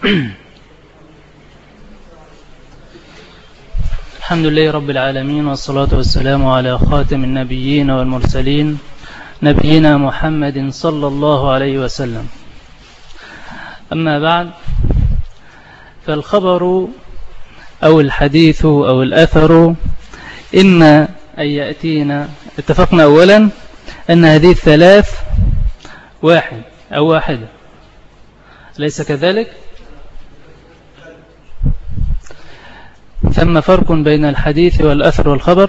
الحمد لله رب العالمين، والصلاة والسلام على خاتم النبيين والمرسلين نبينا محمد صلى الله عليه وسلم. أما بعد، فالخبر أو الحديث أو الأثر إما أن يأتينا. اتفقنا أولا أن هذه الثلاث واحد أو واحدة، ليس كذلك؟ ثم فرق بين الحديث والأثر والخبر؟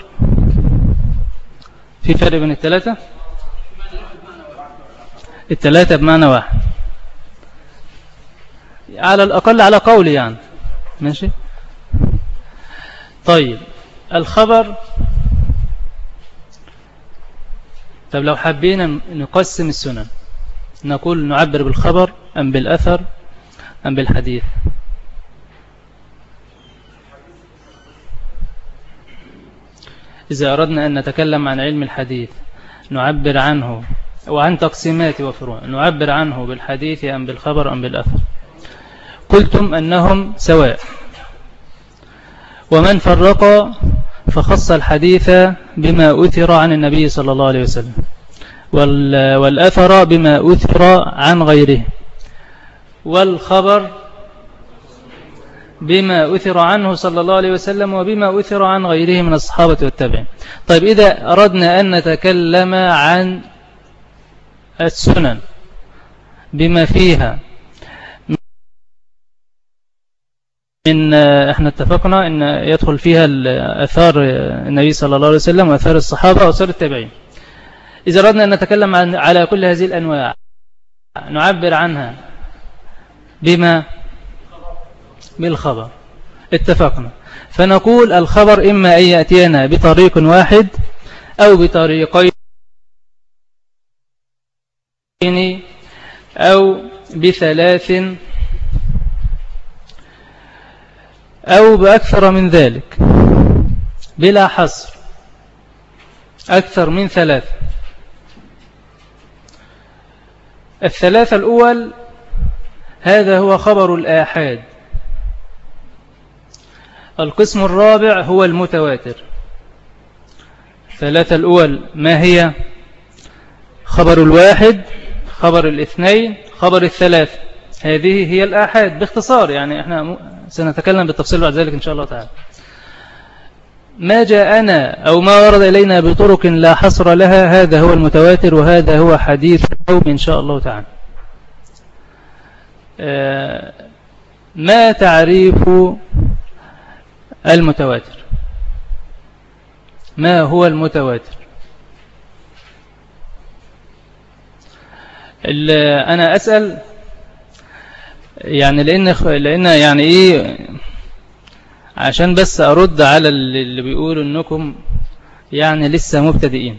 في فرق بين الثلاثة؟ الثلاثة بمعنى واحد على الأقل، على قولي يعني. ماشي. طيب الخبر، طب لو حبينا نقسم السنن نقول نعبر بالخبر أم بالأثر أم بالحديث؟ إذا أردنا أن نتكلم عن علم الحديث نعبر عنه وعن تقسيمات وفروع، نعبر عنه بالحديث أم بالخبر أم بالأثر؟ قلتم أنهم سواء، ومن فرق فخص الحديث بما أثر عن النبي صلى الله عليه وسلم، والأثر بما أثر عن غيره، والخبر بما أثر عنه صلى الله عليه وسلم وبما أثر عن غيره من الصحابة والتابعين. طيب إذا أردنا أن نتكلم عن السنن بما فيها من، احنا اتفقنا أن يدخل فيها أثار النبي صلى الله عليه وسلم وأثار الصحابة وأثار التابعين. إذا أردنا أن نتكلم على كل هذه الأنواع نعبر عنها بما بالخبر. اتفقنا. فنقول الخبر إما أن يأتينا بطريق واحد أو بطريقين أو بثلاث أو بأكثر من ذلك بلا حصر، أكثر من ثلاث. الثلاثة الأول هذا هو خبر الآحاد. القسم الرابع هو المتواتر. الثلاثة الأول ما هي؟ خبر الواحد، خبر الاثنين، خبر الثلاث. هذه هي الآحاد باختصار، يعني احنا سنتكلم بالتفصيل بعد ذلك إن شاء الله تعالى. ما جاءنا أو ما ورد إلينا بطرق لا حصر لها هذا هو المتواتر، وهذا هو حديث اليوم إن شاء الله تعالى. ما تعريف المتواتر؟ ما هو المتواتر؟ أنا أسأل يعني لأن يعني إيه، عشان بس أرد على اللي بيقولوا أنكم يعني لسه مبتدئين.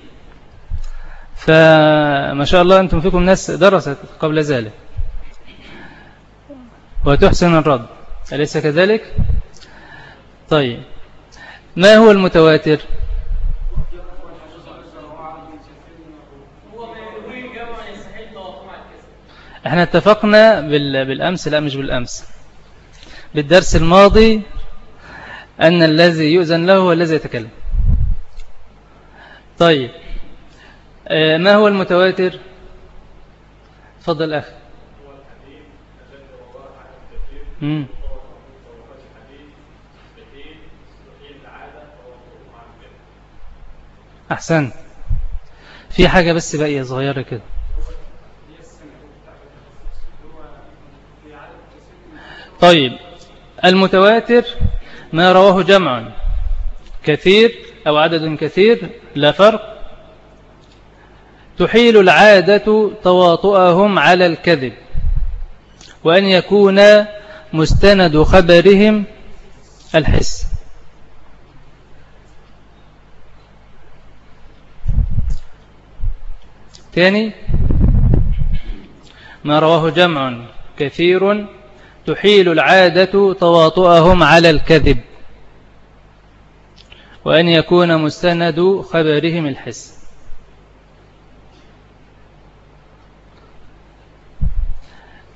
فما شاء الله أنتم فيكم ناس درست قبل ذلك وتحسن الرد، أليس كذلك؟ طيب ما هو المتواتر؟ احنا اتفقنا بالأمس، لا مش بالأمس، بالدرس الماضي، أن الذي يؤذن له هو الذي يتكلم. طيب ما هو المتواتر؟ تفضل أخي. أحسن. في حاجة بس بقية صغيرة كده. طيب المتواتر ما رواه جمع كثير أو عدد كثير لا فرق، تحيل العادة تواطؤهم على الكذب، وأن يكون مستند خبرهم الحس. ثاني، ما رواه جمع كثير تحيل العادة تواطؤهم على الكذب، وأن يكون مستند خبرهم الحس.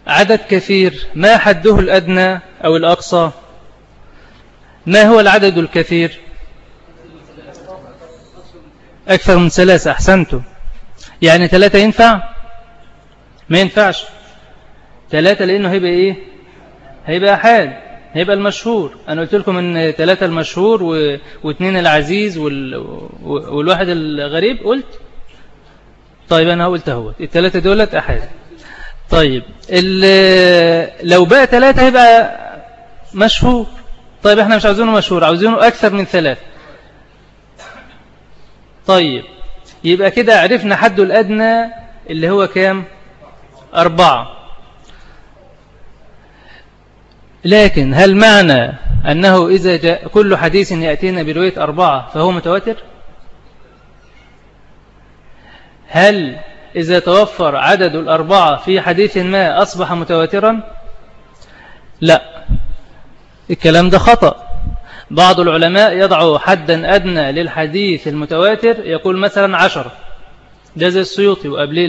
عدد كثير ما حده الأدنى أو الأقصى؟ ما هو العدد الكثير؟ أكثر من 3. أحسنتم. يعني 3 ينفع؟ ما ينفعش 3 لأنه هيبقى إيه؟ هيبقى أحاد، هيبقى المشهور. أنا قلت لكم أن 3 المشهور و2 العزيز والواحد الغريب قلت. طيب أنا قلت اهو ال3 دولت أحاد. طيب لو بقى 3 هيبقى مشهور. طيب احنا مش عاوزينه مشهور، عاوزينه أكثر من 3. طيب يبقى كده عرفنا حده الأدنى اللي هو كام؟ 4. لكن هل معنى أنه إذا جاء كل حديث يأتينا برواية 4 فهو متواتر؟ هل إذا توفر عدد 4 في حديث ما أصبح متواترا؟ لا، الكلام ده خطأ. بعض العلماء يضع حدا أدنى للحديث المتواتر، يقول مثلا 10. ده زي السيوطي وقبليه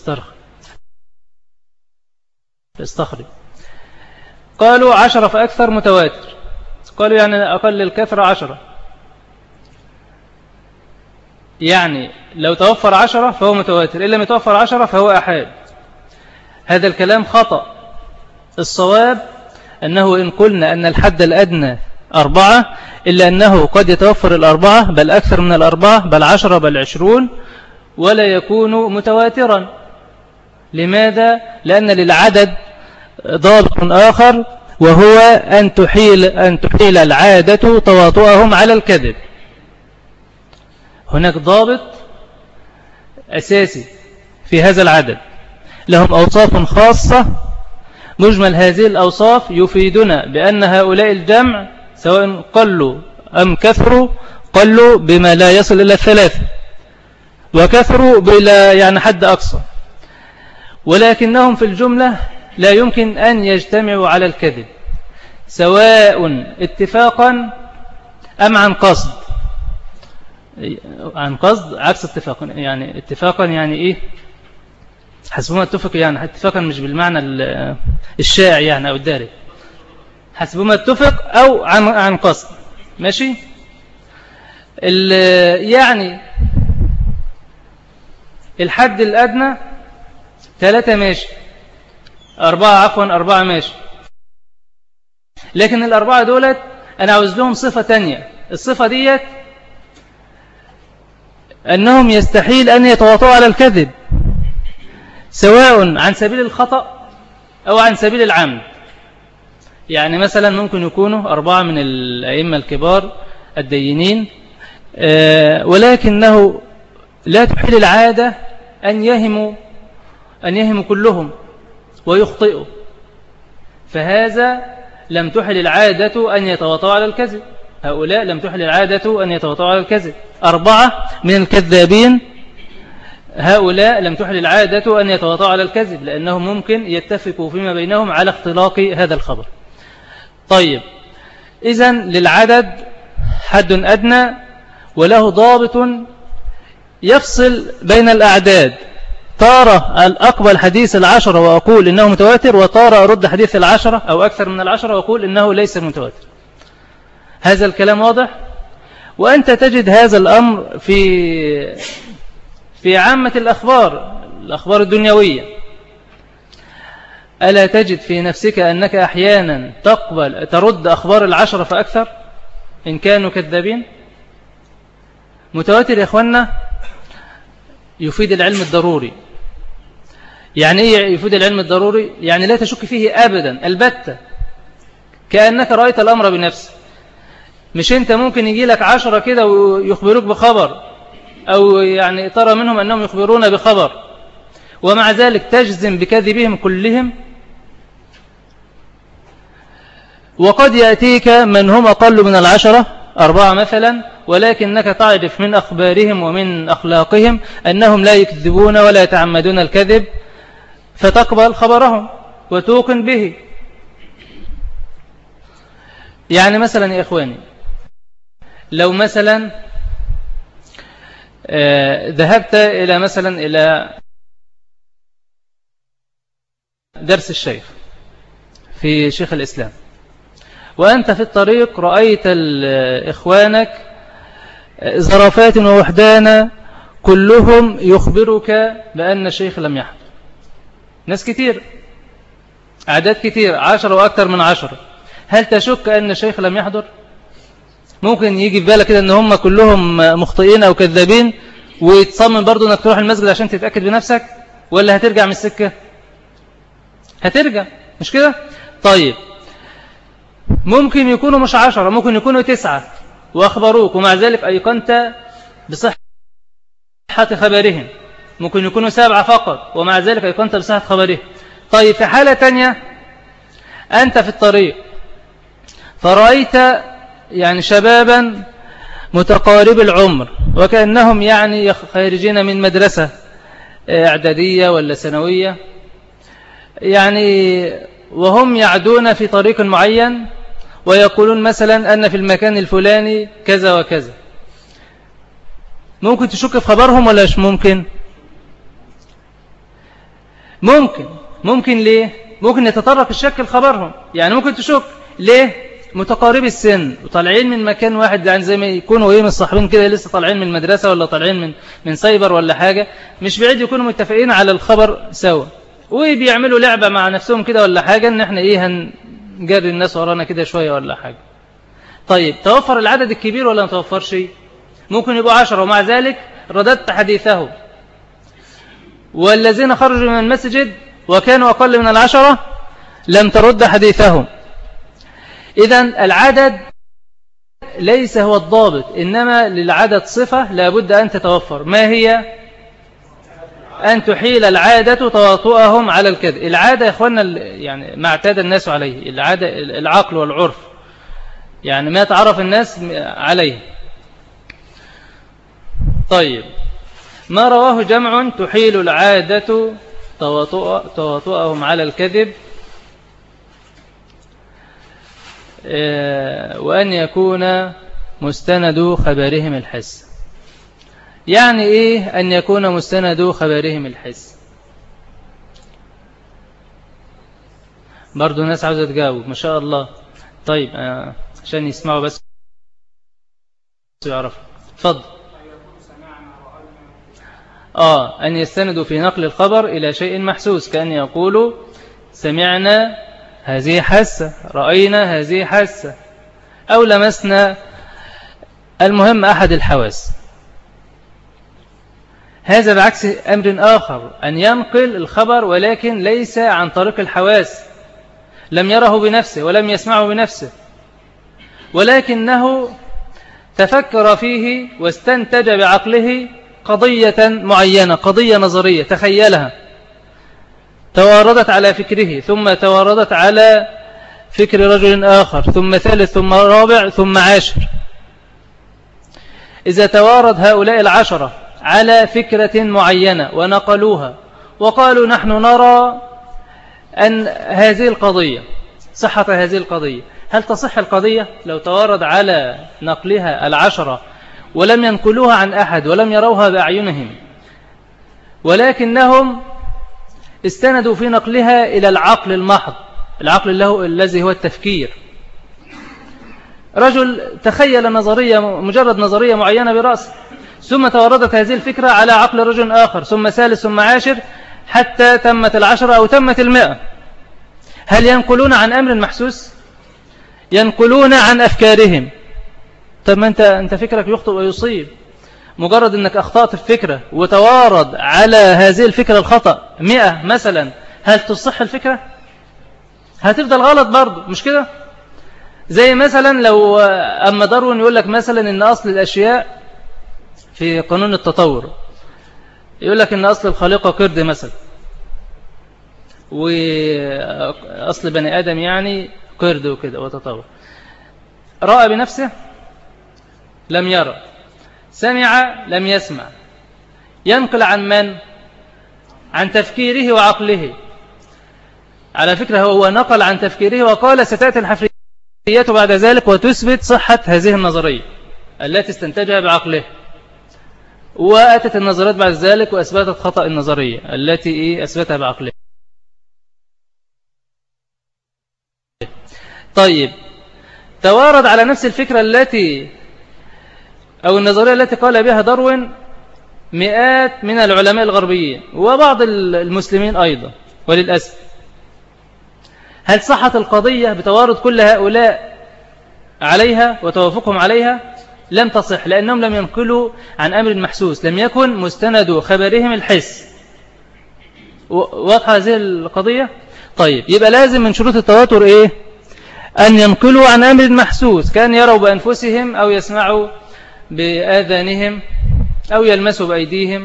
الاستخري. قالوا 10 فأكثر متواتر. قالوا يعني أقل الكثرة 10. يعني لو توفر 10 فهو متواتر، إن لم يتوفر 10 فهو أحاد. هذا الكلام خطأ. الصواب أنه إن قلنا أن الحد الأدنى 4 إلا أنه قد يتوفر 4 بل أكثر من 4 بل 10 بل 20 ولا يكون متواترا. لماذا؟ لأن للعدد ضابط آخر، وهو أن تحيل العادة تواطؤهم على الكذب. هناك ضابط أساسي في هذا العدد، لهم أوصاف خاصة. مجمل هذه الأوصاف يفيدنا بأن هؤلاء الجمع سواء قلوا أم كثروا، قلوا بما لا يصل إلى 3 وكثروا بلا يعني حد أقصى، ولكنهم في الجملة لا يمكن أن يجتمعوا على الكذب، سواء اتفاقا أم عن قصد. عن قصد عكس اتفاقا. يعني اتفاقا يعني إيه؟ حسبما اتفق، يعني اتفاقا مش بالمعنى الشائع يعني أو الدارج. حسبما اتفق أو عن قصد. ماشي؟ يعني الحد الأدنى 3 ماشي، 4 ماشي، لكن 4 دولت أنا عاوز لهم صفة تانية. الصفة ديت أنهم يستحيل أن يتواطؤوا على الكذب، سواء عن سبيل الخطأ أو عن سبيل العمد. يعني مثلا ممكن يكونوا 4 من الأئمة الكبار الدينين، ولكنه لا تحيل العادة أن يهموا كلهم ويخطئوا، فهذا لم تحل العادة أن يتواطؤوا على الكذب. هؤلاء لم تحل العادة أن يتواطؤوا على الكذب. 4 من الكذابين هؤلاء لم تحل العادة أن يتواطؤوا على الكذب، لأنهم ممكن يتفقوا فيما بينهم على اختلاق هذا الخبر. طيب، إذن للعدد حد أدنى وله ضابط يفصل بين الأعداد. تارة الأقبل حديث 10 وأقول إنه متواتر، وتارة أرد حديث 10 أو أكثر من 10 وأقول إنه ليس متواتر. هذا الكلام واضح؟ وأنت تجد هذا الأمر في عامة الأخبار الدنيوية. ألا تجد في نفسك أنك أحيانا ترد أخبار 10 فأكثر إن كانوا كذابين؟ متواتر يا أخوانا يفيد العلم الضروري. يعني إيه يفيد العلم الضروري؟ يعني لا تشك فيه أبدا البتة، كأنك رأيت الأمر بنفسك. مش أنت ممكن يجي لك 10 كده ويخبروك بخبر، أو يعني ترى منهم أنهم يخبرون بخبر، ومع ذلك تجزم بكذبهم كلهم. وقد يأتيك من هم أقل من 10 4 مثلا، ولكنك تعرف من أخبارهم ومن أخلاقهم أنهم لا يكذبون ولا يتعمدون الكذب، فتقبل خبرهم وتوقن به. يعني مثلا يا إخواني، لو مثلا ذهبت إلى درس الشيخ في شيخ الإسلام، وأنت في الطريق رأيت إخوانك زرافات ووحدانا كلهم يخبرك بأن الشيخ لم يحضر. ناس كتير، أعداد كتير، 10 وأكثر من 10. هل تشك أن الشيخ لم يحضر؟ ممكن يجي في بالك كده أن هم كلهم مخطئين أو كذابين ويتصمم برضو أنك تروح المسجد عشان تتأكد بنفسك، ولا هترجع من السكة؟ هترجع، مش كده؟ طيب ممكن يكونوا مش 10، ممكن يكونوا 9 وأخبروك ومع ذلك أيقنت بصحة خبرهم. ممكن يكونوا 7 فقط ومع ذلك أيقنت بصحة خبرهم. طيب في حالة تانية، أنت في الطريق فرأيت يعني شبابا متقارب العمر وكأنهم يعني خارجين من مدرسة إعدادية ولا ثانوية، يعني وهم يعدون في طريق معين ويقولون مثلا أن في المكان الفلاني كذا وكذا. ممكن تشك في خبرهم ولا مش ممكن؟ ممكن ليه؟ ممكن يتطرق الشك لخبرهم، يعني ممكن تشك ليه؟ متقارب السن وطالعين من مكان واحد، يعني زي ما يكونوا ايه مصاحبين كده، لسه طالعين من المدرسة ولا طالعين من سايبر ولا حاجة، مش بعيد يكونوا متفقين على الخبر سوا وبيعملوا لعبة مع نفسهم كده ولا حاجة، ان احنا ايه هنجري الناس ورانا كده شوية ولا حاجة. طيب توفر العدد الكبير ولا ما توفرش؟ ممكن يبقوا 10 ومع ذلك رددت حديثهم، والذين خرجوا من المسجد وكانوا أقل من 10 لم ترد حديثهم. إذن العدد ليس هو الضابط، إنما للعدد صفة لابد أن تتوفر. ما هي؟ أن تحيل العادة تواطؤهم على الكذب. العادة يا إخواننا يعني ما اعتاد الناس عليه، العادة العقل والعرف، يعني ما تعرف الناس عليه. طيب ما رواه جمع تحيل العادة تواطؤهم على الكذب، وأن يكون مستند خبرهم الحس. يعني إيه أن يكون مستند خبرهم الحس؟ برضو الناس عاوزة تجاوب ما شاء الله. طيب عشان يسمعوا بس يعرفوا. تفضل. أن يستندوا في نقل الخبر إلى شيء محسوس، كأن يقولوا سمعنا هذه حاسة، رأينا هذه حاسة، أو لمسنا، المهم أحد الحواس. هذا بعكس أمر آخر، أن ينقل الخبر ولكن ليس عن طريق الحواس، لم يره بنفسه ولم يسمعه بنفسه، ولكنه تفكر فيه واستنتج بعقله قضية معينة، قضية نظرية تخيلها، تواردت على فكره، ثم تواردت على فكر رجل آخر، ثم ثالث، ثم رابع، ثم عاشر. إذا توارد هؤلاء 10 على فكرة معينة ونقلوها وقالوا نحن نرى أن هذه القضية، صحة هذه القضية، هل تصح القضية لو توارد على نقلها 10 ولم ينقلوها عن أحد ولم يروها بأعينهم، ولكنهم استندوا في نقلها إلى العقل المحض، العقل الذي هو التفكير. رجل تخيل نظرية، مجرد نظرية معينة برأسه، ثم توردت هذه الفكرة على عقل رجل آخر، ثم ثالث، ثم عاشر، حتى تمت 10 أو تمت 100. هل ينقلون عن أمر محسوس؟ ينقلون عن أفكارهم. طب ما أنت فكرك يخطئ ويصيب، مجرد أنك أخطأت في فكرة وتوارد على هذه الفكرة الخطأ 100 مثلا، هل تصح الفكرة؟ هتفضل غلط برضو، مش كده؟ زي مثلا لو أما داروين يقول لك مثلا أن أصل الأشياء في قانون التطور، يقول لك أن أصل الخليقة قرد مثلا، وأصل بني آدم يعني قرد وكده وتطور. رأى بنفسه؟ لم يرى. سمع؟ لم يسمع. ينقل عن من؟ عن تفكيره وعقله. على فكرة هو نقل عن تفكيره وقال ستأتي الحفريات بعد ذلك وتثبت صحة هذه النظرية التي استنتجها بعقله، وأتت النظريات بعد ذلك وأثبتت خطأ النظرية التي أثبتها بعقله. طيب توارد على نفس الفكرة التي أو النظرية التي قال بها داروين مئات من العلماء الغربيين وبعض المسلمين أيضا وللأسف. هل صحت القضية بتوارد كل هؤلاء عليها وتوافقهم عليها؟ لم تصح، لأنهم لم ينقلوا عن أمر محسوس، لم يكن مستند خبرهم الحس. واضحة هذه القضية؟ طيب يبقى لازم من شروط التواتر إيه؟ أن ينقلوا عن أمر محسوس، كان يروا بأنفسهم أو يسمعوا بآذانهم أو يلمسوا بأيديهم.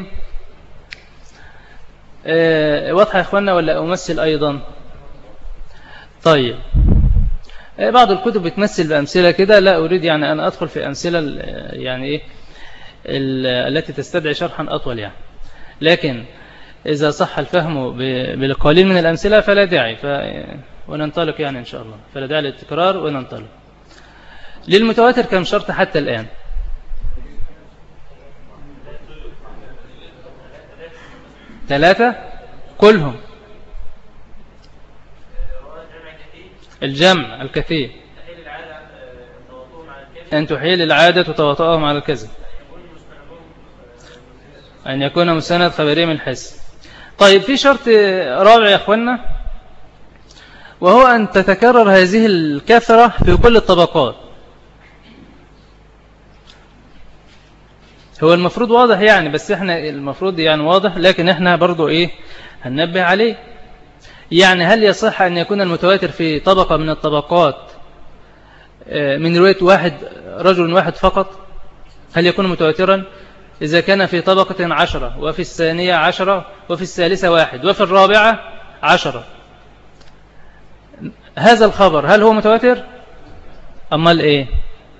واضحة يا إخوانا ولا أمثل أيضا؟ طيب بعض الكتب بتمثل بأمثلة كده، لا أريد يعني أن أدخل في أمثلة يعني إيه التي تستدعي شرحا أطول يعني، لكن إذا صح الفهم بالقليل من الأمثلة فلا داعي وننطلق يعني إن شاء الله، فلا داعي للتكرار وننطلق. للمتواتر كم شرط حتى الآن؟ 3 كلهم. الجمع الكثير، أن تحيل العادة وتواطؤهم على الكذب، أن يكون مستند خبري من الحس. طيب في شرط رابع يا أخوانا، وهو أن تتكرر هذه الكثرة في كل الطبقات. هو المفروض واضح يعني، بس احنا المفروض يعني واضح، لكن احنا برضو ايه هننبه عليه. يعني هل يصح أن يكون المتواتر في طبقة من الطبقات من رواية رجل واحد فقط؟ هل يكون متواترا إذا كان في طبقة 10 وفي الثانية 10 وفي الثالثة 1 وفي الرابعة 10؟ هذا الخبر هل هو متواتر؟ أمال إيه؟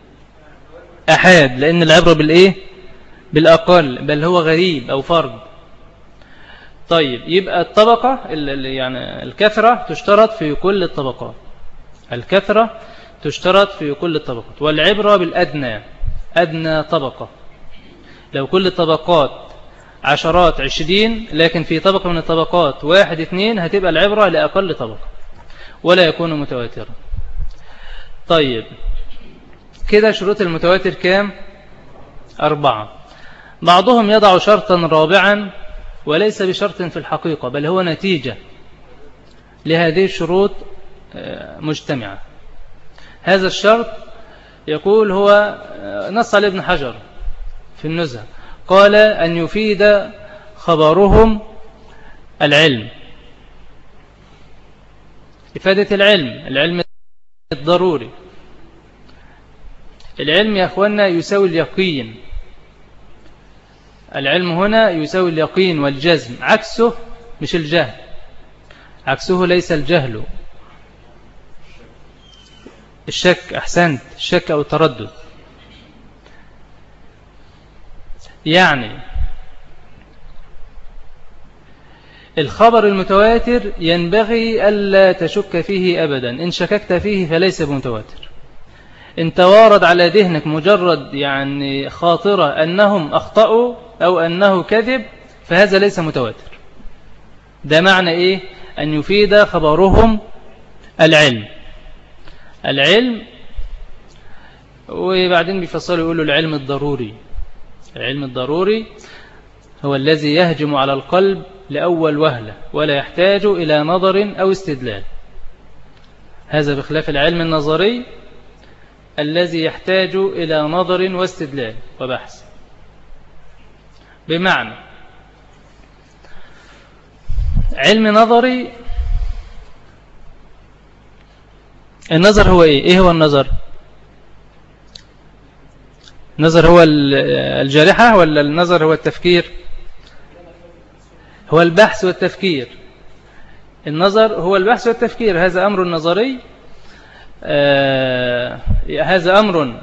أحاد، لأن العبرة بالإيه؟ بالأقل، بل هو غريب أو فرد. طيب يبقى الطبقة يعني الكثرة تشترط في كل الطبقات، الكثرة تشترط في كل الطبقات، والعبرة بالأدنى، أدنى طبقة. لو كل الطبقات 10 20، لكن في طبقة من الطبقات 1 2، هتبقى العبرة لأقل طبقة ولا يكون متواترا. طيب كده شروط المتواتر كام؟ 4. بعضهم يضع شرطا رابعا وليس بشرط في الحقيقة، بل هو نتيجة لهذه الشروط مجتمعة. هذا الشرط يقول هو نص على ابن حجر في النزهة، قال أن يفيد خبرهم العلم، إفادة العلم الضروري. العلم يا أخوانا يساوي اليقين، العلم هنا يساوي اليقين والجزم، عكسه مش الجهل، عكسه ليس الجهل، الشك. أحسنت، الشك أو التردد. يعني الخبر المتواتر ينبغي ألا تشك فيه أبدا، إن شككت فيه فليس بمتواتر. إن توارد على ذهنك مجرد يعني خاطرة أنهم أخطأوا أو أنه كذب، فهذا ليس متواتر. ده معنى إيه؟ أن يفيد خبرهم العلم. وبعدين بيفصلوا يقولوا العلم الضروري. العلم الضروري هو الذي يهجم على القلب لأول وهلة ولا يحتاج إلى نظر أو استدلال. هذا بخلاف العلم النظري الذي يحتاج إلى نظر واستدلال وبحث. بمعنى علم نظري، النظر هو إيه هو النظر؟ النظر هو الجارحة ولا النظر هو التفكير؟ هو البحث والتفكير. النظر هو البحث والتفكير، هذا أمر نظري. هذا أمر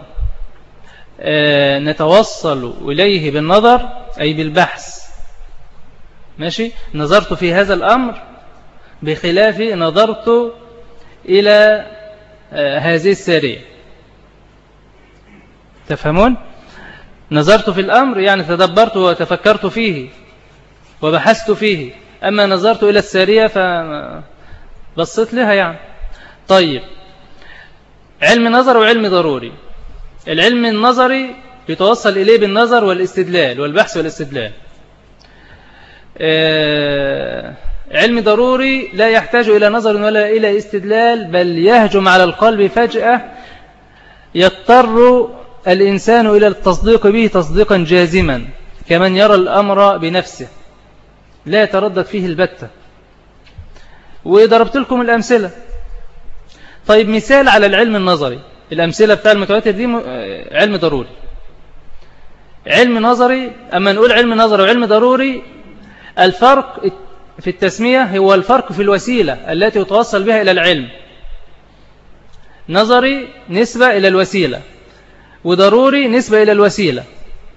نتوصل إليه بالنظر أي بالبحث. ماشي، نظرت في هذا الأمر بخلاف نظرت إلى هذه السارية. تفهمون؟ نظرت في الأمر يعني تدبرت وتفكرت فيه وبحثت فيه، أما نظرت إلى السارية فبصيت لها يعني. طيب علم نظر وعلم ضروري. العلم النظري يتوصل إليه بالنظر والاستدلال والبحث والاستدلال. علم ضروري لا يحتاج إلى نظر ولا إلى استدلال، بل يهجم على القلب فجأة، يضطر الإنسان إلى التصديق به تصديقا جازما كمن يرى الأمر بنفسه لا يتردد فيه البتة. وضربت لكم الأمثلة. طيب مثال على العلم النظري، الأمثلة بتاع المتواتر دي علم ضروري. علم نظري، أما نقول علم نظري وعلم ضروري، الفرق في التسمية هو الفرق في الوسيلة التي يتوصل بها إلى العلم. نظري نسبة إلى الوسيلة، وضروري نسبة إلى الوسيلة.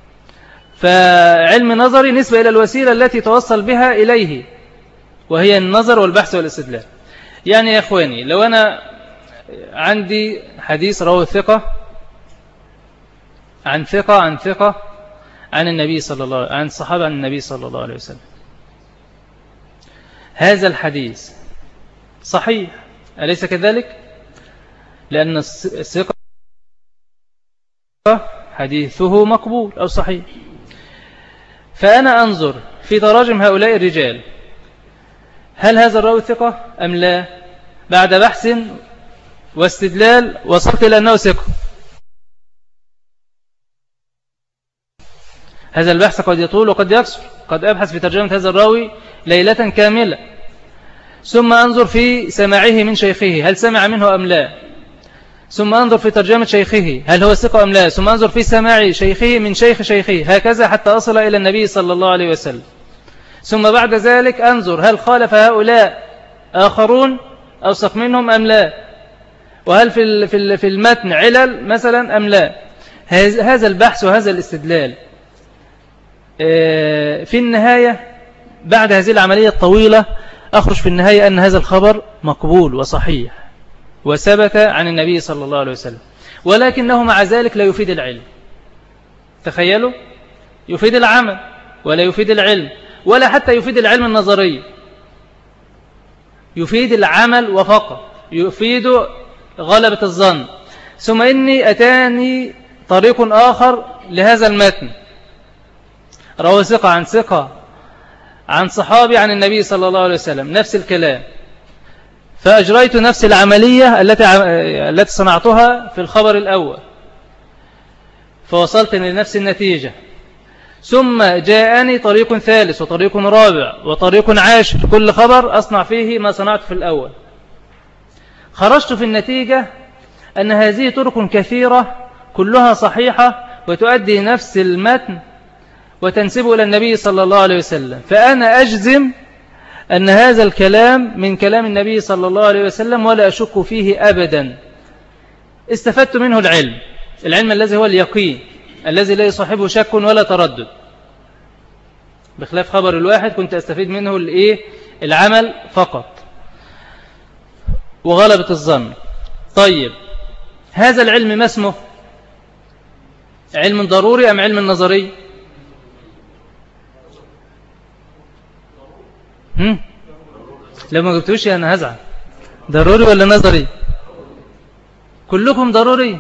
فعلم نظري نسبة إلى الوسيلة التي توصل بها إليه، وهي النظر والبحث والاستدلال. يعني يا أخواني، لو أنا عندي حديث رواه ثقة عن ثقة عن النبي صلى الله عن الصحابة عن النبي صلى الله عليه وسلم، هذا الحديث صحيح أليس كذلك؟ لأن الثقة حديثه مقبول أو صحيح. فأنا أنظر في تراجم هؤلاء الرجال، هل هذا الراوي ثقة أم لا؟ بعد بحث واستدلال وصلت إلى أنه ثقة. هذا البحث قد يطول وقد يقصر، قد أبحث في ترجمة هذا الراوي ليلة كاملة، ثم أنظر في سماعه من شيخه هل سمع منه أم لا، ثم أنظر في ترجمة شيخه هل هو ثقة أم لا، ثم أنظر في سماع شيخه من شيخ شيخه، هكذا حتى أصل إلى النبي صلى الله عليه وسلم. ثم بعد ذلك أنظر هل خالف هؤلاء آخرون أوثق منهم أم لا، وهل في المتن علل مثلا أم لا. هذا البحث وهذا الاستدلال في النهاية بعد هذه العملية الطويلة أخرج في النهاية أن هذا الخبر مقبول وصحيح وثبت عن النبي صلى الله عليه وسلم، ولكنه مع ذلك لا يفيد العلم. تخيلوا، يفيد العمل ولا يفيد العلم، ولا حتى يفيد العلم النظري، يفيد العمل وفقط، يفيد غلبة الظن. ثم إني أتاني طريق آخر لهذا المتن، روى ثقة عن صحابي عن النبي صلى الله عليه وسلم، نفس الكلام، فأجريت نفس العملية التي صنعتها في الخبر الأول، فوصلت لنفس النتيجة. ثم جاءني طريق ثالث وطريق رابع وطريق عاشر، كل خبر أصنع فيه ما صنعت في الأول. خرجت في النتيجة أن هذه طرق كثيرة كلها صحيحة وتؤدي نفس المتن وتنسبه إلى النبي صلى الله عليه وسلم، فأنا أجزم أن هذا الكلام من كلام النبي صلى الله عليه وسلم ولا أشك فيه أبدا. استفدت منه العلم الذي هو اليقين، الذي لا يصاحبه شك ولا تردد، بخلاف خبر الواحد كنت أستفيد منه العمل فقط وغلبة الظن. طيب، هذا العلم ما اسمه؟ علم ضروري أم علم نظري؟ لو ما قلتوش أنا هزعل. ضروري ولا نظري؟ كلكم ضروري.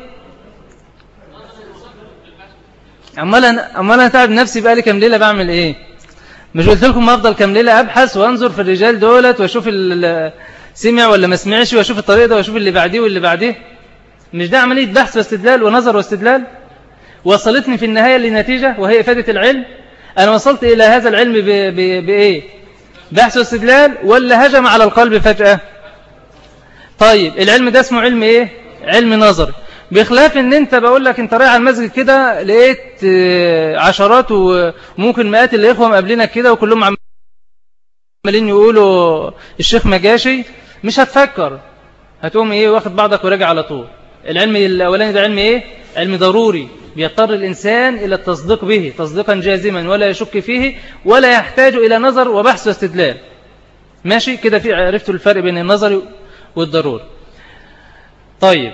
أمال أنا تعب نفسي بقالي كم ليلة بعمل إيه؟ مش قلت لكم ما أفضل كم ليلة أبحث وأنظر في الرجال دولت وأشوف سمع ولا ما سمعش، وأشوف الطريق ده وأشوف اللي بعديه واللي بعديه. مش ده عملية بحث واستدلال ونظر واستدلال وصلتني في النهاية لنتيجة وهي إفادة العلم؟ أنا وصلت إلى هذا العلم بإيه؟ بحث واستدلال ولا هجم على القلب فجأة؟ طيب، العلم ده اسمه علم إيه؟ علم نظري. بخلاف ان انت بقول لك انت رايح على المسجد كده لقيت عشرات وممكن مئات الإخوة مقابلينك كده وكلهم عمالين يقولوا الشيخ ما جاشي، مش هتفكر، هتقوم واخد بعضك وراجع على طول. العلم الأولاني ده علم علم ضروري، بيضطر الإنسان إلى التصديق به تصديقا جازما ولا يشك فيه ولا يحتاج إلى نظر وبحث واستدلال. ماشي كده؟ في عرفتوا الفرق بين النظر والضروري. طيب،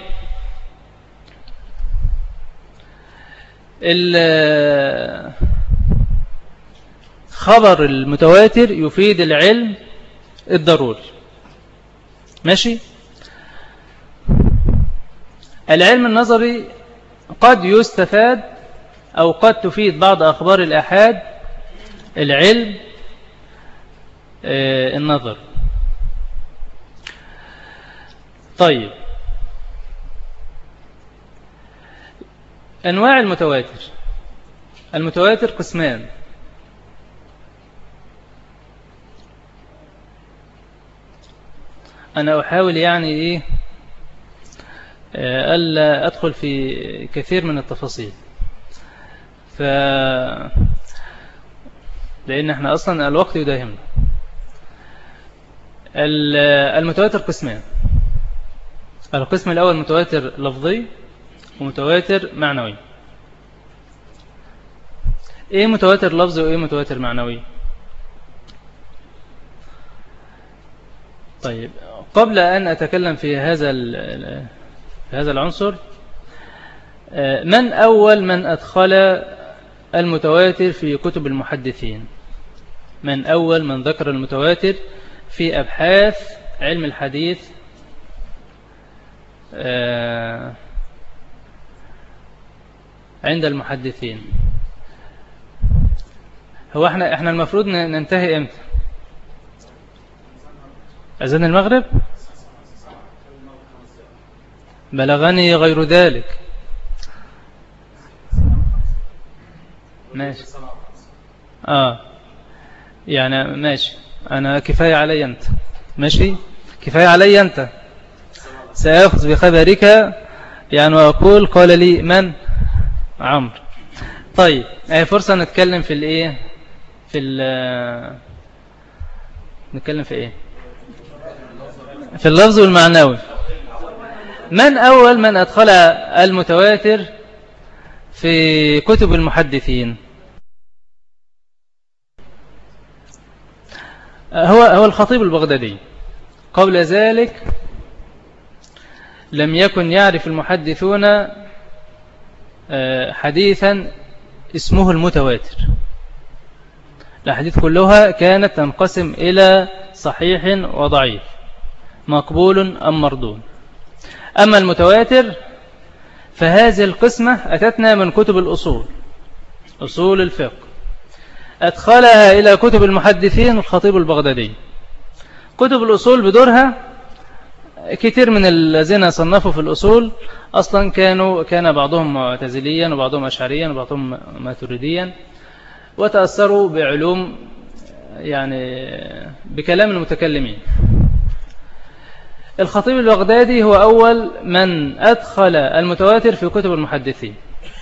خبر المتواتر يفيد العلم الضروري. ماشي؟ العلم النظري قد يستفاد أو قد تفيد بعض أخبار الآحاد العلم النظر. طيب، أنواع المتواتر. المتواتر قسمان: أنا أحاول يعني ألا أدخل في كثير من التفاصيل، لأن احنا أصلا الوقت يداهمنا. المتواتر قسمان: القسم الأول متواتر لفظي ومتواتر معنوي. إيه متواتر لفظي وإيه متواتر معنوي؟ طيب، قبل أن أتكلم في هذا العنصر، من أول من أدخل المتواتر في كتب المحدثين؟ من أول من ذكر المتواتر في أبحاث علم الحديث عند المحدثين؟ هو احنا المفروض ننتهي امتى؟ أذان المغرب؟ بلغني غير ذلك. ماشي. يعني ماشي، أنا كفاية علي أنت. ماشي، كفاية علي أنت. سأخذ بخبرك يعني، وأقول قال لي من؟ عمرو. طيب، هي فرصة نتكلم في الإيه، نتكلم في إيه؟ في اللفظ والمعنوي. من أول من أدخل المتواتر في كتب المحدثين؟ هو الخطيب البغدادي. قبل ذلك لم يكن يعرف المحدثون حديثا اسمه المتواتر. الأحاديث كلها كانت تنقسم إلى صحيح وضعيف، مقبول أم مردود. أما المتواتر فهذه القسمة أتتنا من كتب الأصول، أصول الفقه، أدخلها إلى كتب المحدثين الخطيب البغدادي. كتب الأصول بدورها كثير من الذين صنفوا في الأصول أصلا كان بعضهم معتزليا وبعضهم أشعريا وبعضهم ماتريديا، وتأثروا بعلوم يعني بكلام المتكلمين. الخطيب البغدادي هو أول من أدخل المتواتر في كتب المحدثين،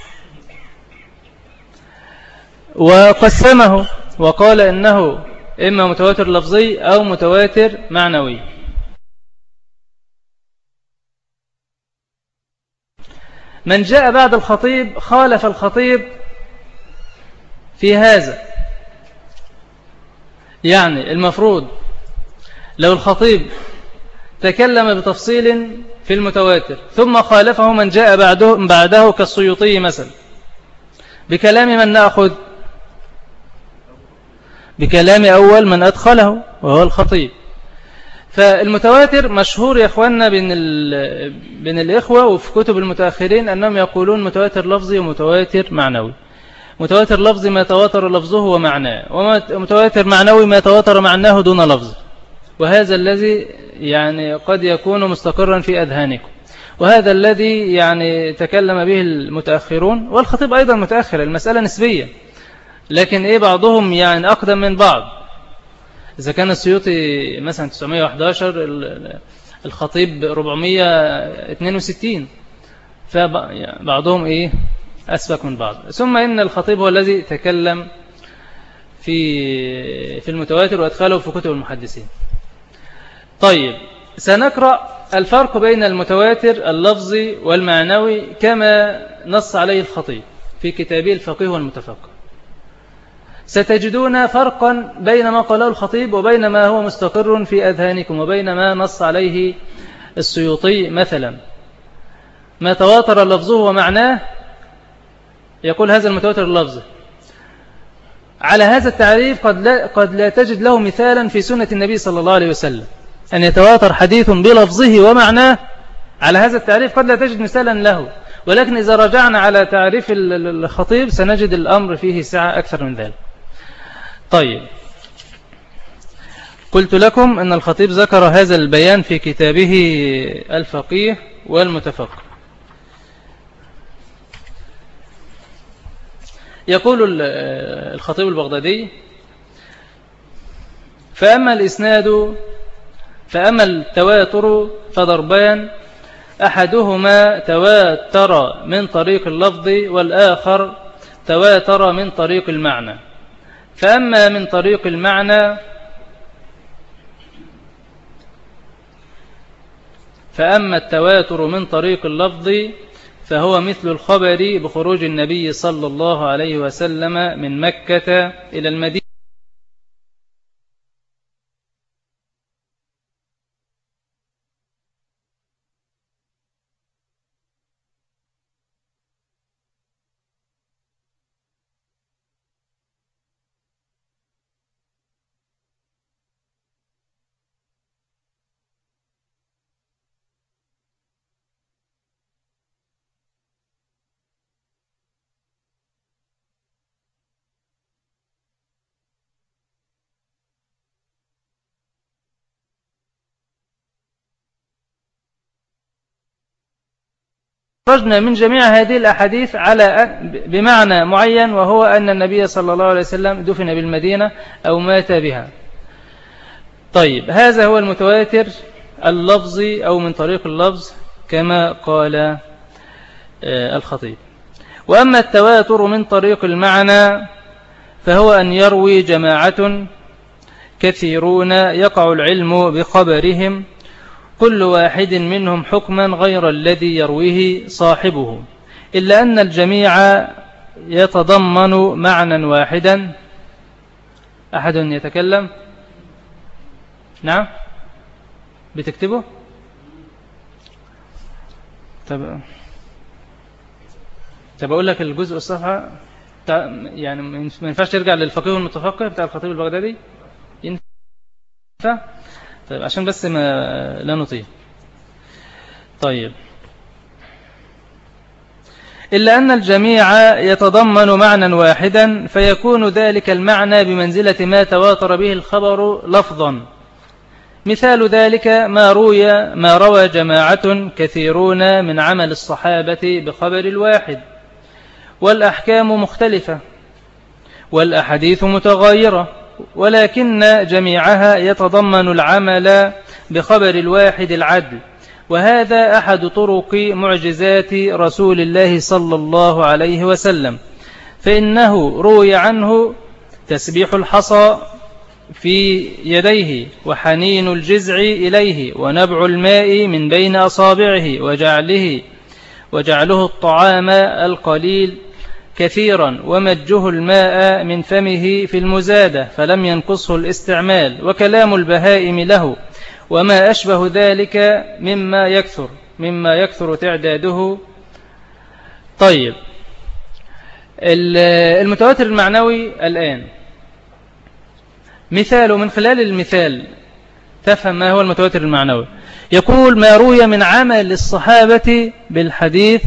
وقسمه وقال إنه إما متواتر لفظي أو متواتر معنوي. من جاء بعد الخطيب خالف الخطيب في هذا. يعني المفروض لو الخطيب تكلم بتفصيل في المتواتر ثم خالفه من جاء بعده كالسيوطي مثلا، بكلام من نأخذ؟ بكلام أول من أدخله وهو الخطيب. فالمتواتر مشهور يا أخواننا بين الإخوة وفي كتب المتأخرين أنهم يقولون متواتر لفظي ومتواتر معنوي. متواتر لفظي ما تواتر لفظه ومعناه، ومتواتر معنوي ما تواتر معناه دون لفظ. وهذا الذي يعني قد يكون مستقرا في أذهانكم، وهذا الذي يعني تكلم به المتأخرون، والخطيب أيضا متأخر، المسألة نسبية، لكن بعضهم يعني أقدم من بعض. إذا كان السيوطي مثلا 911 الخطيب 462، فبعضهم أسبق من بعض. ثم إن الخطيب هو الذي تكلم في المتواتر وأدخله في كتب المحدثين. طيب، سنقرأ الفرق بين المتواتر اللفظي والمعنوي كما نص عليه الخطيب في كتابه الفقيه والمتفقه. ستجدون فرقا بين ما قاله الخطيب وبين ما هو مستقر في أذهانكم وبين ما نص عليه السيوطي. مثلا ما تواتر لفظه ومعناه يقول هذا المتواتر اللفظي. على هذا التعريف قد لا تجد له مثالا في سنة النبي صلى الله عليه وسلم، أن يتواتر حديث بلفظه ومعناه على هذا التعريف قد لا تجد مثالا له، ولكن إذا رجعنا على تعريف الخطيب سنجد الأمر فيه سعة أكثر من ذلك. طيب، قلت لكم أن الخطيب ذكر هذا البيان في كتابه الفقيه والمتفقه. يقول الخطيب البغدادي: فأما التواتر فضربان، أحدهما تواتر من طريق اللفظ والآخر تواتر من طريق المعنى. فأما من طريق المعنى فأما التواتر من طريق اللفظ فهو مثل الخبر بخروج النبي صلى الله عليه وسلم من مكة إلى المدينة خرجنا من جميع هذه الأحاديث على بمعنى معين، وهو أن النبي صلى الله عليه وسلم دفن بالمدينة أو مات بها. طيب، هذا هو المتواتر اللفظي أو من طريق اللفظ كما قال الخطيب. وأما التواتر من طريق المعنى فهو أن يروي جماعة كثيرون يقع العلم بخبرهم كل واحد منهم حكما غير الذي يرويه صاحبه، إلا أن الجميع يتضمن معنى واحدا. أحد يتكلم؟ نعم، بتكتبه؟ طب أقول لك الجزء الصفحة يعني ما ينفعش ترجع للفقيه والمتفقه بتاع الخطيب البغدادي؟ ينفع؟ طيب، عشان بس ما لا نطيل. طيب، إلا أن الجميع يتضمن معنى واحدا، فيكون ذلك المعنى بمنزلة ما تواتر به الخبر لفظا. مثال ذلك ما روى جماعة كثيرون من عمل الصحابة بخبر الواحد، والأحكام مختلفة والأحاديث متغايرة، ولكن جميعها يتضمن العمل بخبر الواحد العدل. وهذا أحد طرق معجزات رسول الله صلى الله عليه وسلم، فإنه روي عنه تسبيح الحصى في يديه، وحنين الجزع إليه، ونبع الماء من بين أصابعه، وجعله الطعام القليل كثيرا، ومجه الماء من فمه في المزادة فلم ينقصه الاستعمال، وكلام البهائم له، وما أشبه ذلك مما يكثر تعداده. طيب، المتواتر المعنوي الآن مثاله، من خلال المثال تفهم ما هو المتواتر المعنوي. يقول: ما روي من عمل الصحابة بالحديث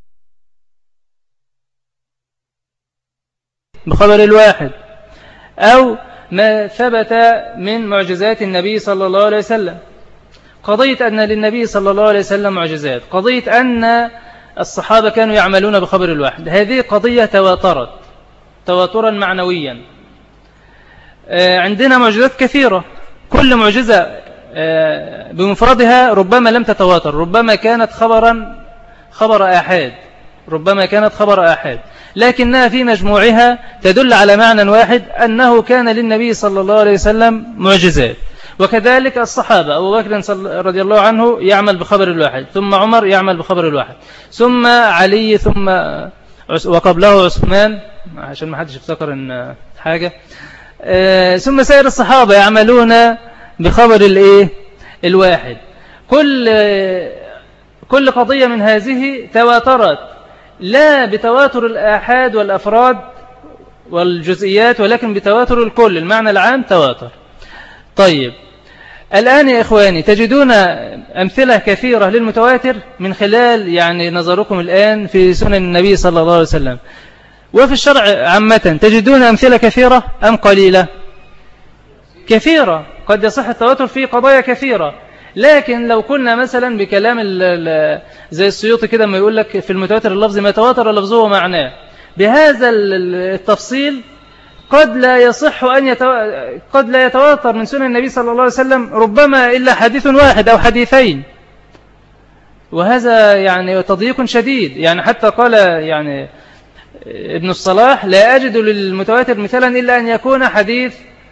بخبر الواحد، أو ما ثبت من معجزات النبي صلى الله عليه وسلم. قضية أن للنبي صلى الله عليه وسلم معجزات، قضية أن الصحابة كانوا يعملون بخبر الواحد، هذه قضية تواترت تواترا معنويا. عندنا معجزات كثيرة، كل معجزة بمفردها ربما لم تتواتر، ربما كانت خبر آحاد، لكنها في مجموعها تدل على معنى واحد، أنه كان للنبي صلى الله عليه وسلم معجزات. وكذلك الصحابة، أبو بكر رضي الله عنه يعمل بخبر الواحد، ثم عمر يعمل بخبر الواحد، ثم علي، ثم وقبله عثمان، عشان ما حدش يفتكر إن حاجة، ثم سائر الصحابة يعملون بخبر الواحد. كل قضية من هذه تواترت، لا بتواتر الآحاد والأفراد والجزئيات، ولكن بتواتر الكل، المعنى العام تواتر. طيب، الآن يا إخواني تجدون أمثلة كثيرة للمتواتر من خلال يعني نظركم الآن في سنن النبي صلى الله عليه وسلم وفي الشرع عامة. تجدون أمثلة كثيرة أم قليلة؟ كثيرة. قد يصح التواتر في قضايا كثيرة، لكن لو كنا مثلا بكلام زي السيوطي كده ما يقول لك في المتواتر اللفظي ما تواتر لفظه ومعناه، بهذا التفصيل قد لا يصح قد لا يتواتر من سنن النبي صلى الله عليه وسلم ربما إلا حديث واحد أو حديثين، وهذا يعني تضييق شديد. يعني حتى قال يعني ابن الصلاح لا أجد للمتواتر مثلا إلا أن يكون حديث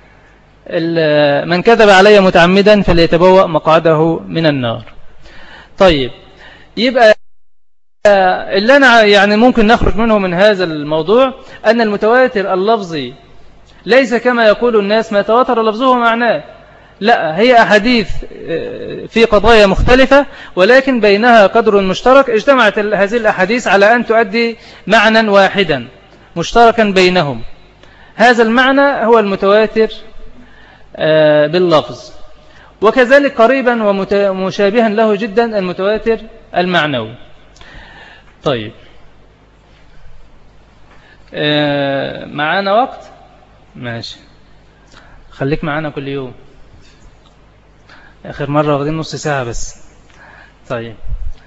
من كذب علي متعمدا فليتبوأ مقعده من النار. طيب، يبقى اللي أنا يعني ممكن نخرج منه من هذا الموضوع أن المتواتر اللفظي ليس كما يقول الناس ما تواتر لفظه ومعناه، لا، هي أحاديث في قضايا مختلفة ولكن بينها قدر مشترك، اجتمعت هذه الأحاديث على أن تؤدي معنى واحدا مشتركا بينهم. هذا المعنى هو المتواتر باللفظ. وكذلك قريبا ومشابها له جدا المتواتر المعنوي. طيب، معانا وقت؟ ماشي، خليك معانا كل يوم. آخر مرة واخدين نص ساعة بس. طيب،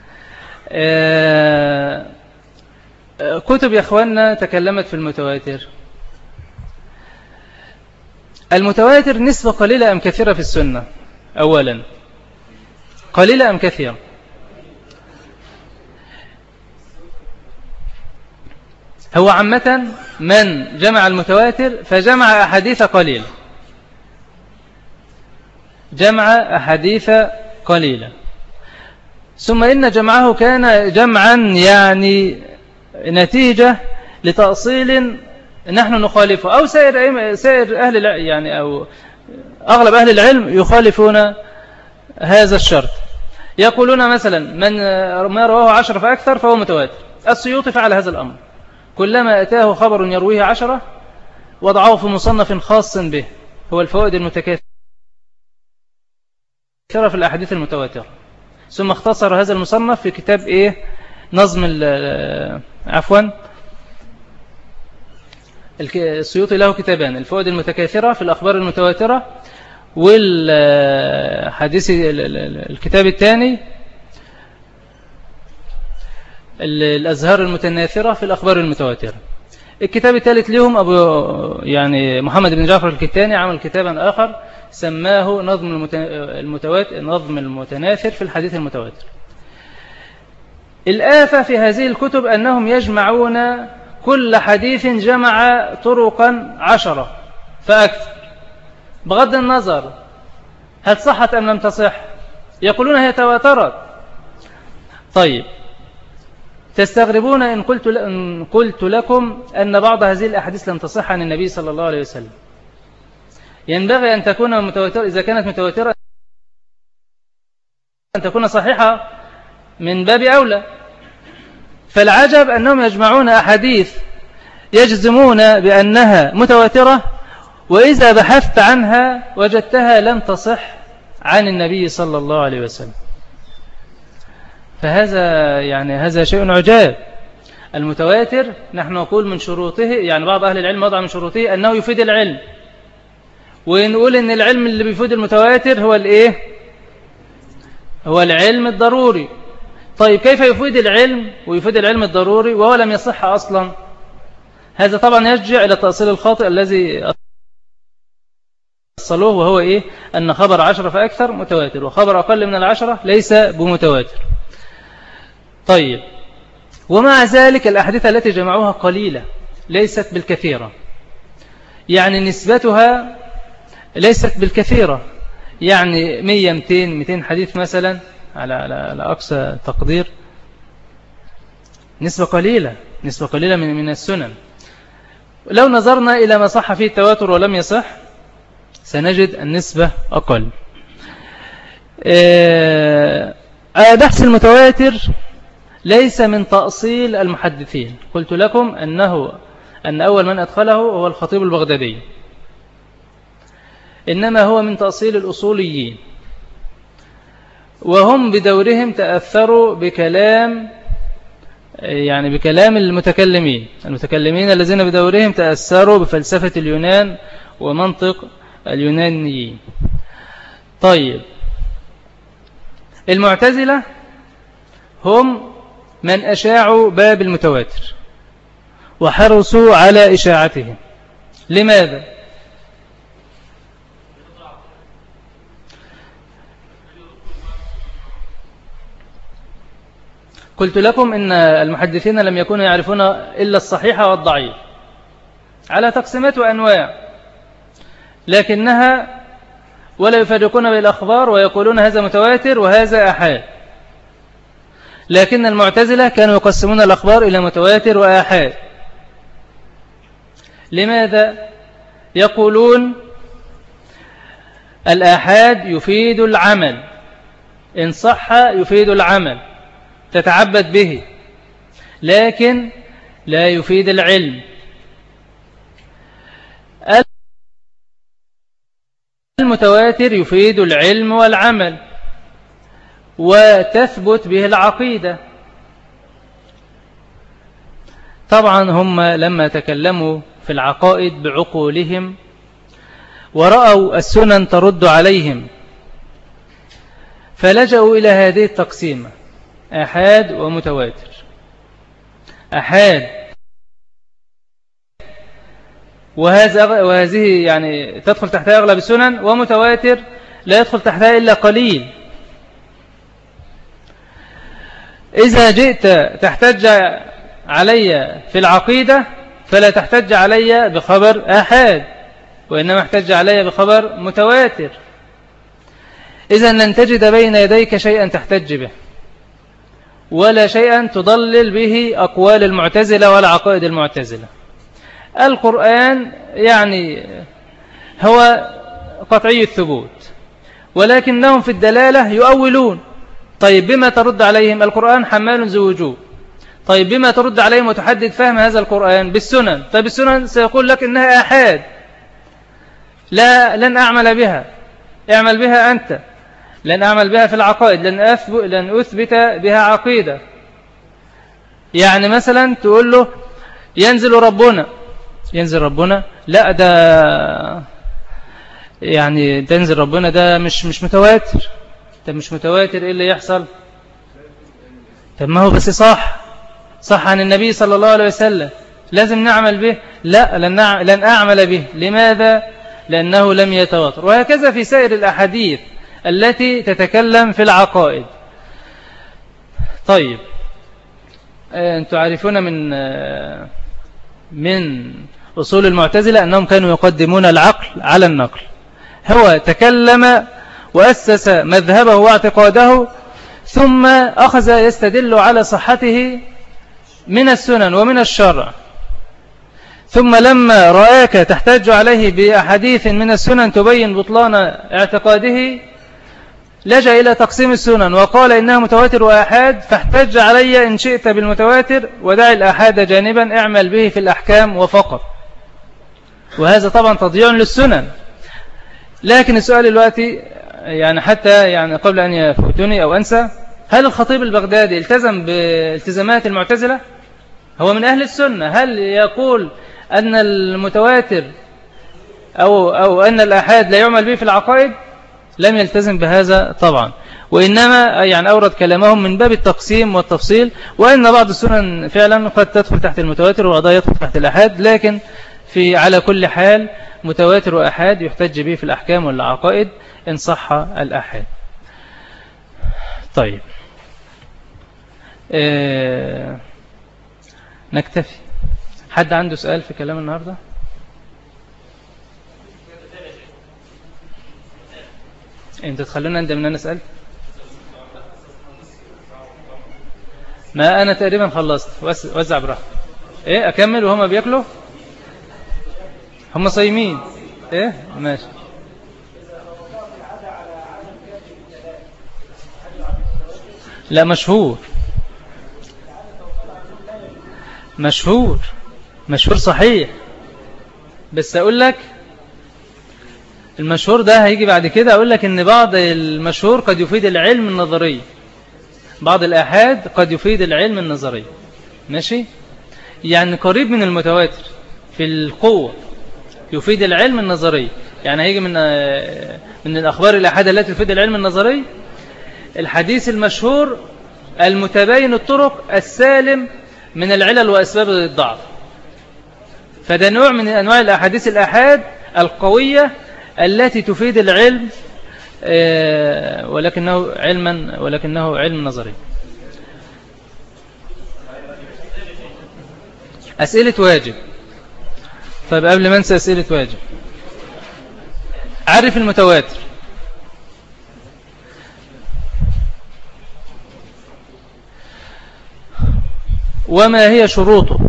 كتب يا أخوانا تكلمت في المتواتر. المتواتر نسبة قليلة أم كثيرة في السنة؟ أولا، قليلة أم كثيرة؟ هو عامة من جمع المتواتر فجمع أحاديث قليلة، جمع أحاديث قليلة، ثم إن جمعه كان جمعا يعني نتيجة لتأصيل نحن نخالفه، أو سائر أهل يعني أو أغلب أهل العلم يخالفون هذا الشرط. يقولون مثلا من ما رواه 10 فأكثر فهو متواتر. السيوطي فعل هذا الأمر، كلما أتاه خبر يرويه 10 وضعه في مصنف خاص به، هو الفوائد المتكاثرة في الأحاديث المتواترة، ثم اختصر هذا المصنف في كتاب نظم السيوطي له كتابان: الفوائد المتكاثرة في الأخبار المتواترة، والحديث الكتاب الثاني الأزهار المتناثرة في الأخبار المتواترة. الكتاب الثالث لهم يعني محمد بن جعفر الكتاني عمل كتابا آخر سماه نظم المتناثر في الحديث المتواتر. الآفة في هذه الكتب أنهم يجمعون كل حديث جمع طرقا 10 فأكثر، بغض النظر هل صحت أم لم تصح، يقولون هي تواترت. طيب، تستغربون إن قلت لكم أن بعض هذه الأحاديث لم تصح عن النبي صلى الله عليه وسلم. ينبغي أن تكون متواترة، إذا كانت متواترة أن تكون صحيحة من باب أولى. فالعجب أنهم يجمعون أحاديث يجزمون بأنها متواترة، وإذا بحثت عنها وجدتها لم تصح عن النبي صلى الله عليه وسلم. فهذا يعني هذا شيء عجاب. المتواتر نحن نقول من شروطه، يعني بعض أهل العلم وضع من شروطه أنه يفيد العلم، ونقول إن العلم اللي بيفيد المتواتر هو هو العلم الضروري. طيب، كيف يفيد العلم ويفيد العلم الضروري وهو لم يصح أصلا؟ هذا طبعا يرجع إلى التأصيل الخاطئ الذي أصلوه، وهو أن خبر 10 فأكثر متواتر، وخبر أقل من 10 ليس بمتواتر. طيب، ومع ذلك الأحاديث التي جمعوها قليلة ليست بالكثيرة، يعني نسبتها ليست بالكثيرة، يعني 100 200 حديث مثلا على أقصى تقدير، نسبة قليلة من السنن. لو نظرنا إلى ما صح فيه التواتر ولم يصح سنجد النسبة أقل. بحث المتواتر ليس من تأصيل المحدثين. قلت لكم أن أول من أدخله هو الخطيب البغدادي، إنما هو من تأصيل الأصوليين. وهم بدورهم تأثروا بكلام المتكلمين الذين بدورهم تأثروا بفلسفة اليونان ومنطق اليونانيين. طيب، المعتزلة هم من أشاعوا باب المتواتر وحرصوا على إشاعته. لماذا؟ قلت لكم إن المحدثين لم يكونوا يعرفون إلا الصحيح والضعيف على تقسيمات وأنواع، لكنها ولا يفرقون بين الأخبار ويقولون هذا متواتر وهذا أحاد. لكن المعتزلة كانوا يقسمون الأخبار إلى متواتر وآحاد. لماذا؟ يقولون الآحاد يفيد العمل، إن صح يفيد العمل تتعبد به، لكن لا يفيد العلم. المتواتر يفيد العلم والعمل وتثبت به العقيدة. طبعا هم لما تكلموا في العقائد بعقولهم ورأوا السنن ترد عليهم فلجأوا إلى هذه التقسيمة، آحاد ومتواتر. آحاد وهذه يعني تدخل تحتها أغلب السنن، ومتواتر لا يدخل تحتها إلا قليل. إذا جئت تحتج علي في العقيدة فلا تحتج علي بخبر آحاد، وإنما احتج علي بخبر متواتر. إذا لن تجد بين يديك شيئا تحتج به ولا شيئا تضلل به أقوال المعتزلة ولا عقائد المعتزلة. القرآن يعني هو قطعي الثبوت، ولكنهم في الدلالة يؤولون. طيب بما ترد عليهم؟ القرآن حمال ذو وجوه. طيب بما ترد عليهم وتحدد فهم هذا القرآن؟ بالسنن. طيب السنن سيقول لك إنها آحاد، لن أعمل بها. اعمل بها أنت. لن أعمل بها في العقائد، لن أثبت بها عقيدة. يعني مثلا تقول له ينزل ربنا، لا ده يعني تنزل ربنا ده مش متواتر. طب مش متواتر إيه اللي يحصل؟ طب ما هو بس صح عن النبي صلى الله عليه وسلم، لازم نعمل به. لا، لن أعمل به. لماذا؟ لأنه لم يتواتر. وهكذا في سائر الأحاديث التي تتكلم في العقائد. طيب، أنتم عارفون من أصول المعتزلة أنهم كانوا يقدمون العقل على النقل. هو تكلم وأسس مذهبه واعتقاده ثم أخذ يستدل على صحته من السنن ومن الشرع، ثم لما رآك تحتاج عليه بأحاديث من السنن تبين بطلان اعتقاده لجأ إلى تقسيم السنن وقال إنها متواتر وآحاد، فاحتج علي إن شئت بالمتواتر ودع الآحاد جانبا، اعمل به في الأحكام وفقط. وهذا طبعا تضييع للسنن. لكن السؤال دلوقتي يعني حتى يعني قبل أن يفوتني أو أنسى، هل الخطيب البغدادي التزم بالتزامات المعتزلة؟ هو من أهل السنة. هل يقول أن المتواتر أو أن الآحاد لا يعمل به في العقائد؟ لم يلتزم بهذا طبعا، وإنما يعني أورد كلامهم من باب التقسيم والتفصيل، وأن بعض السنن فعلا قد تدخل تحت المتواتر وبعضها يدخل تحت الآحاد، لكن على كل حال متواتر وآحاد يحتج به في الأحكام والعقائد إن صح الآحاد. طيب، نكتفي. حد عنده سؤال في كلام النهاردة؟ انت تخلونا ندم ان انا اسال. ما انا تقريبا خلصت. وزع براحتك. ايه اكمل وهما بياكلوا؟ هم صايمين. ايه ماشي. لا، مشهور صحيح. بس اقول لك المشهور ده هيجي بعد كده أقول لك إن بعض المشهور قد يفيد العلم النظري، بعض الآحاد قد يفيد العلم النظري، ماشي؟ يعني قريب من المتواتر في القوة، يفيد العلم النظري. يعني هيجي من الأخبار الآحاد التي تفيد العلم النظري الحديث المشهور المتباين الطرق السالم من العلل وأسباب الضعف. فده نوع من أنواع الأحاديث الآحاد القوية التي تفيد العلم ولكنه علم نظري. أسئلة واجب. طيب قبل ما انسى أسئلة واجب، عرف المتواتر. وما هي شروطه؟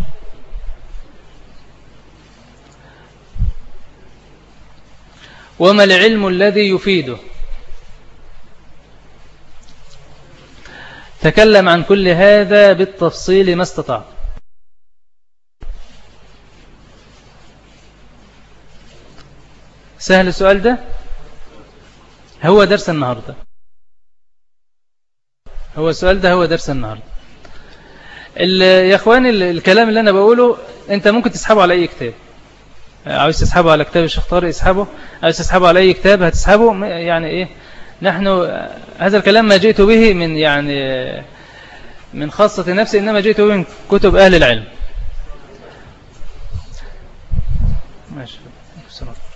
وما العلم الذي يفيده؟ تكلم عن كل هذا بالتفصيل ما استطعت. سهل السؤال ده؟ هو درس النهاردة، هو السؤال ده هو درس النهاردة. يا اخواني الكلام اللي انا بقوله انت ممكن تسحبه على اي كتاب. عاوز تسحبه على كتاب الشيخ طارق اسحبه، عاوز تسحبه على اي كتاب هتسحبه. يعني ايه، نحن هذا الكلام ما جئت به من خاصة نفسي، انما جئت به من كتب اهل العلم. ماشي.